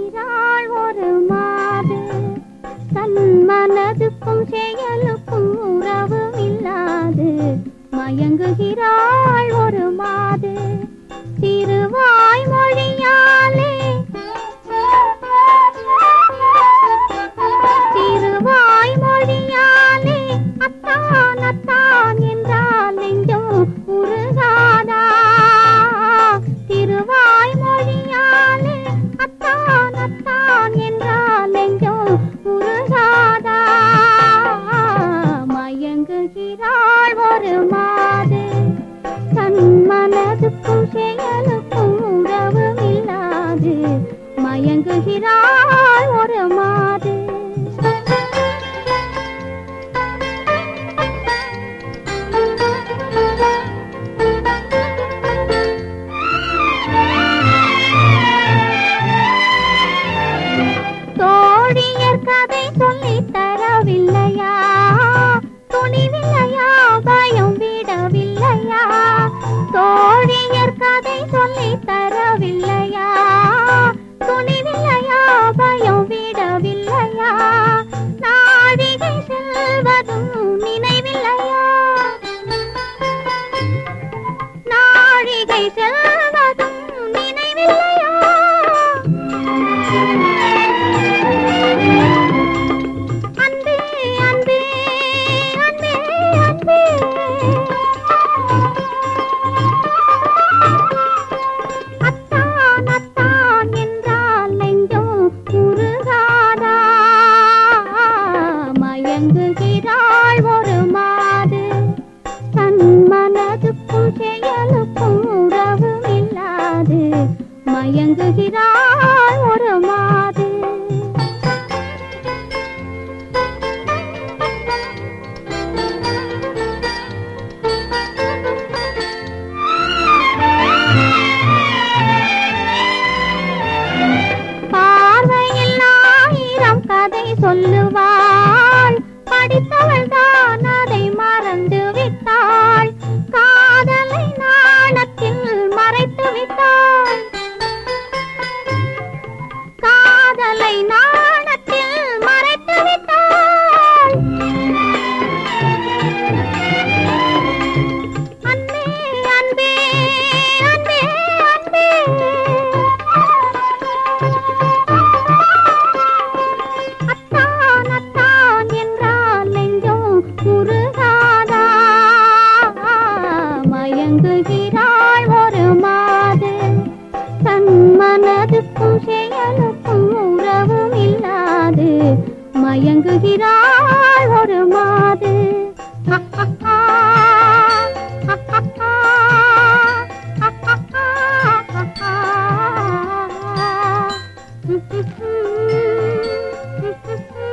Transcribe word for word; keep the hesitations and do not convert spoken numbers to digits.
மயங்குகிறாள் ஒரு மாது. தன் மனதுக்கும் செயலுக்கும் உறவு இல்லாது மயங்குகிறாள் ஒரு மாது. திருவாய் மொழியாலே திருவாய் மொழியாலே அத்தான் அத்தான் என்றால் நெஞ்சம் உருகாதா. திருவாய் மொழியாலே அத்தான் அத்தான் என்றால் நெஞ்சம் உருகாதா. மயங்குகிறாள் ஒரு மாது. தன் மனதுக்கும் செயலுக்கும் உறவு இல்லாது மயங்குகிறாள் ஒரு மாது. தோழியர் கதை சொல்லி தரவில்லையா? துணிவில்லையா? பயம் விடவில்லையா? தோழியர் கதை சொல்லி தரவில்லையா? துணிவில்லையா? பயம் விடவில்லையா? நாழிகை செல்வதும் நினைவில்லையா? நாழிகை செல்வதும் நினைவில்லையா? அன்பே அன்பே அன்பே அன்பே அத்தான் அத்தான் என்றால் நெஞ்சம் உருகாதா. மயங்குகிறாள் ஒரு மாது. தன் மனதுக்கும் செயலுக்கும் உறவு இல்லாது மயங்குகிறாள் ஒரு மாது. பார்வையில் ஆயிரம் கதை சொல்லுவாள். படித்தவள் தான் அதை மறந்து விட்டாள். காதலை நாணத்தில் மறைத்து விட்டாள். காதலை நாணத்தில் மறைத்து விட்டாள். அன்பே அன்பே அன்பே அன்பே அத்தான் அத்தான் என்றால் நெஞ்சம் உருகாதா. மயங்குகிறாள் ஒரு மாது. தன் மனதுக்கும் செயலுக்கும் உறவு இல்லாது மயங்குகிறாள் ஒரு மாது. Mm-hmm.